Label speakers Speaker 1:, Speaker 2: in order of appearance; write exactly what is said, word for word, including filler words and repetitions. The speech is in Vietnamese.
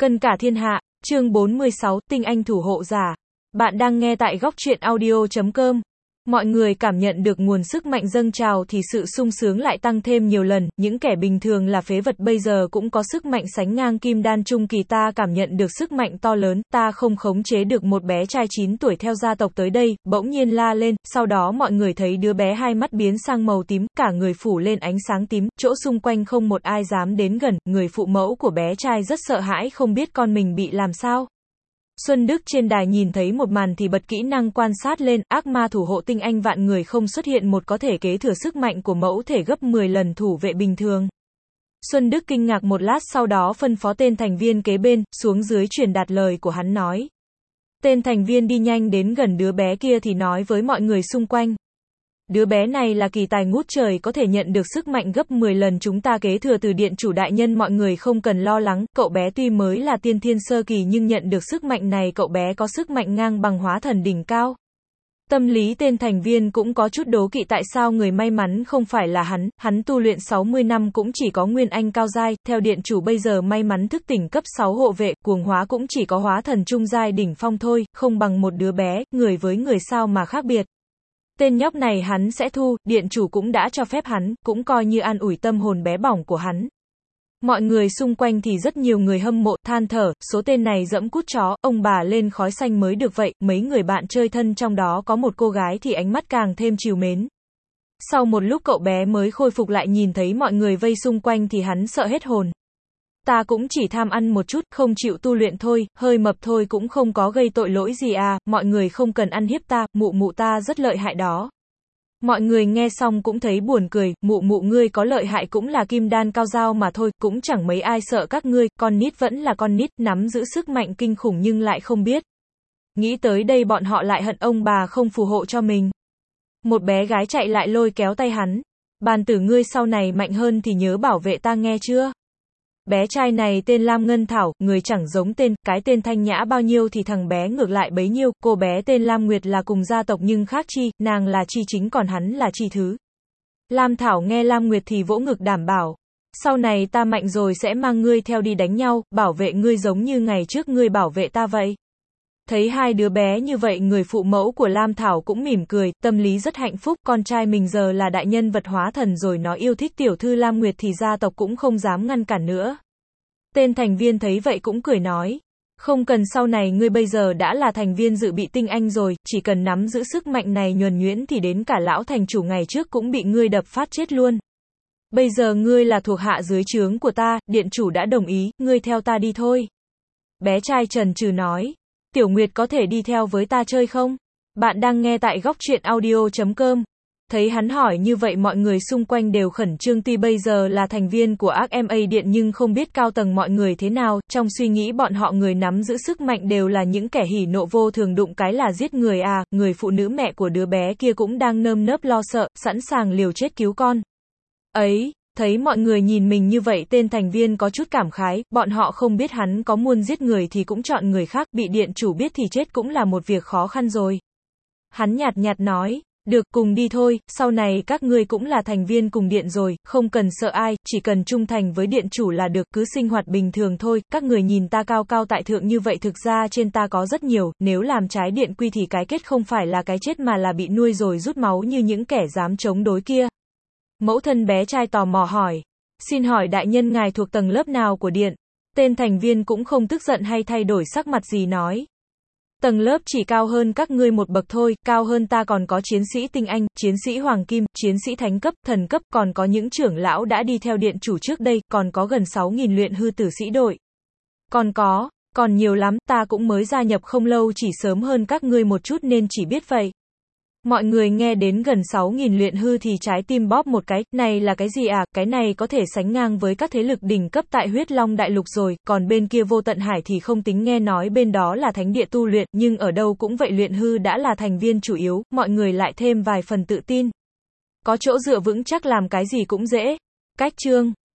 Speaker 1: Cân cả thiên hạ, chương bốn mươi sáu, tinh anh thủ hộ giả. Bạn đang nghe tại góc truyện audio chấm com. Mọi người cảm nhận được nguồn sức mạnh dâng trào thì sự sung sướng lại tăng thêm nhiều lần, những kẻ bình thường là phế vật bây giờ cũng có sức mạnh sánh ngang kim đan trung kỳ. Ta cảm nhận được sức mạnh to lớn, ta không khống chế được. Một bé trai chín tuổi theo gia tộc tới đây, bỗng nhiên la lên, sau đó mọi người thấy đứa bé hai mắt biến sang màu tím, cả người phủ lên ánh sáng tím, chỗ xung quanh không một ai dám đến gần, người phụ mẫu của bé trai rất sợ hãi không biết con mình bị làm sao. Xuân Đức trên đài nhìn thấy một màn thì bật kỹ năng quan sát lên, ác ma thủ hộ tinh anh vạn người không xuất hiện một có thể kế thừa sức mạnh của mẫu thể gấp mười lần thủ vệ bình thường. Xuân Đức kinh ngạc một lát sau đó phân phó tên thành viên kế bên, xuống dưới truyền đạt lời của hắn nói. Tên thành viên đi nhanh đến gần đứa bé kia thì nói với mọi người xung quanh. Đứa bé này là kỳ tài ngút trời có thể nhận được sức mạnh gấp mười lần chúng ta kế thừa từ điện chủ đại nhân, mọi người không cần lo lắng, cậu bé tuy mới là tiên thiên sơ kỳ nhưng nhận được sức mạnh này cậu bé có sức mạnh ngang bằng hóa thần đỉnh cao. Tâm lý tên thành viên cũng có chút đố kỵ tại sao người may mắn không phải là hắn, hắn tu luyện sáu mươi năm cũng chỉ có nguyên anh cao giai, theo điện chủ bây giờ may mắn thức tỉnh cấp sáu hộ vệ, cuồng hóa cũng chỉ có hóa thần trung giai đỉnh phong thôi, không bằng một đứa bé, người với người sao mà khác biệt. Tên nhóc này hắn sẽ thu, điện chủ cũng đã cho phép hắn, cũng coi như an ủi tâm hồn bé bỏng của hắn. Mọi người xung quanh thì rất nhiều người hâm mộ, than thở, số tên này dẫm cút chó, ông bà lên khói xanh mới được vậy, mấy người bạn chơi thân trong đó có một cô gái thì ánh mắt càng thêm trìu mến. Sau một lúc cậu bé mới khôi phục lại nhìn thấy mọi người vây xung quanh thì hắn sợ hết hồn. Ta cũng chỉ tham ăn một chút, không chịu tu luyện thôi, hơi mập thôi cũng không có gây tội lỗi gì à, mọi người không cần ăn hiếp ta, mụ mụ ta rất lợi hại đó. Mọi người nghe xong cũng thấy buồn cười, mụ mụ ngươi có lợi hại cũng là kim đan cao dao mà thôi, cũng chẳng mấy ai sợ các ngươi, con nít vẫn là con nít, nắm giữ sức mạnh kinh khủng nhưng lại không biết. Nghĩ tới đây bọn họ lại hận ông bà không phù hộ cho mình. Một bé gái chạy lại lôi kéo tay hắn. Bàn tử ngươi sau này mạnh hơn thì nhớ bảo vệ ta nghe chưa? Bé trai này tên Lam Ngân Thảo, người chẳng giống tên, cái tên thanh nhã bao nhiêu thì thằng bé ngược lại bấy nhiêu, cô bé tên Lam Nguyệt là cùng gia tộc nhưng khác chi, nàng là chi chính còn hắn là chi thứ. Lam Thảo nghe Lam Nguyệt thì vỗ ngực đảm bảo, sau này ta mạnh rồi sẽ mang ngươi theo đi đánh nhau, bảo vệ ngươi giống như ngày trước ngươi bảo vệ ta vậy. Thấy hai đứa bé như vậy người phụ mẫu của Lam Thảo cũng mỉm cười, tâm lý rất hạnh phúc, con trai mình giờ là đại nhân vật hóa thần rồi, nó yêu thích tiểu thư Lam Nguyệt thì gia tộc cũng không dám ngăn cản nữa. Tên thành viên thấy vậy cũng cười nói, không cần, sau này ngươi bây giờ đã là thành viên dự bị tinh anh rồi, chỉ cần nắm giữ sức mạnh này nhuần nhuyễn thì đến cả lão thành chủ ngày trước cũng bị ngươi đập phát chết luôn. Bây giờ ngươi là thuộc hạ dưới trướng của ta, điện chủ đã đồng ý, ngươi theo ta đi thôi. Bé trai chần chừ nói. Tiểu Nguyệt có thể đi theo với ta chơi không? Bạn đang nghe tại góc truyện audio chấm com. Thấy hắn hỏi như vậy mọi người xung quanh đều khẩn trương, tuy bây giờ là thành viên của ác em a điện nhưng không biết cao tầng mọi người thế nào, trong suy nghĩ bọn họ người nắm giữ sức mạnh đều là những kẻ hỉ nộ vô thường, đụng cái là giết người à, người phụ nữ mẹ của đứa bé kia cũng đang nơm nớp lo sợ, sẵn sàng liều chết cứu con. Ấy, thấy mọi người nhìn mình như vậy tên thành viên có chút cảm khái, bọn họ không biết hắn có muốn giết người thì cũng chọn người khác, bị điện chủ biết thì chết cũng là một việc khó khăn rồi. Hắn nhạt nhạt nói, được, cùng đi thôi, sau này các ngươi cũng là thành viên cùng điện rồi, không cần sợ ai, chỉ cần trung thành với điện chủ là được, cứ sinh hoạt bình thường thôi, các người nhìn ta cao cao tại thượng như vậy thực ra trên ta có rất nhiều, nếu làm trái điện quy thì cái kết không phải là cái chết mà là bị nuôi rồi rút máu như những kẻ dám chống đối kia. Mẫu thân bé trai tò mò hỏi, xin hỏi đại nhân ngài thuộc tầng lớp nào của điện? Tên thành viên cũng không tức giận hay thay đổi sắc mặt gì nói. Tầng lớp chỉ cao hơn các ngươi một bậc thôi, cao hơn ta còn có chiến sĩ tinh anh, chiến sĩ hoàng kim, chiến sĩ thánh cấp, thần cấp, còn có những trưởng lão đã đi theo điện chủ trước đây, còn có gần sáu nghìn luyện hư tử sĩ đội. Còn có, còn nhiều lắm, ta cũng mới gia nhập không lâu chỉ sớm hơn các ngươi một chút nên chỉ biết vậy. Mọi người nghe đến gần sáu nghìn luyện hư thì trái tim bóp một cái, này là cái gì à, cái này có thể sánh ngang với các thế lực đỉnh cấp tại huyết long đại lục rồi, còn bên kia vô tận hải thì không tính, nghe nói bên đó là thánh địa tu luyện, nhưng ở đâu cũng vậy, luyện hư đã là thành viên chủ yếu, mọi người lại thêm vài phần tự tin. Có chỗ dựa vững chắc làm cái gì cũng dễ. Cách chương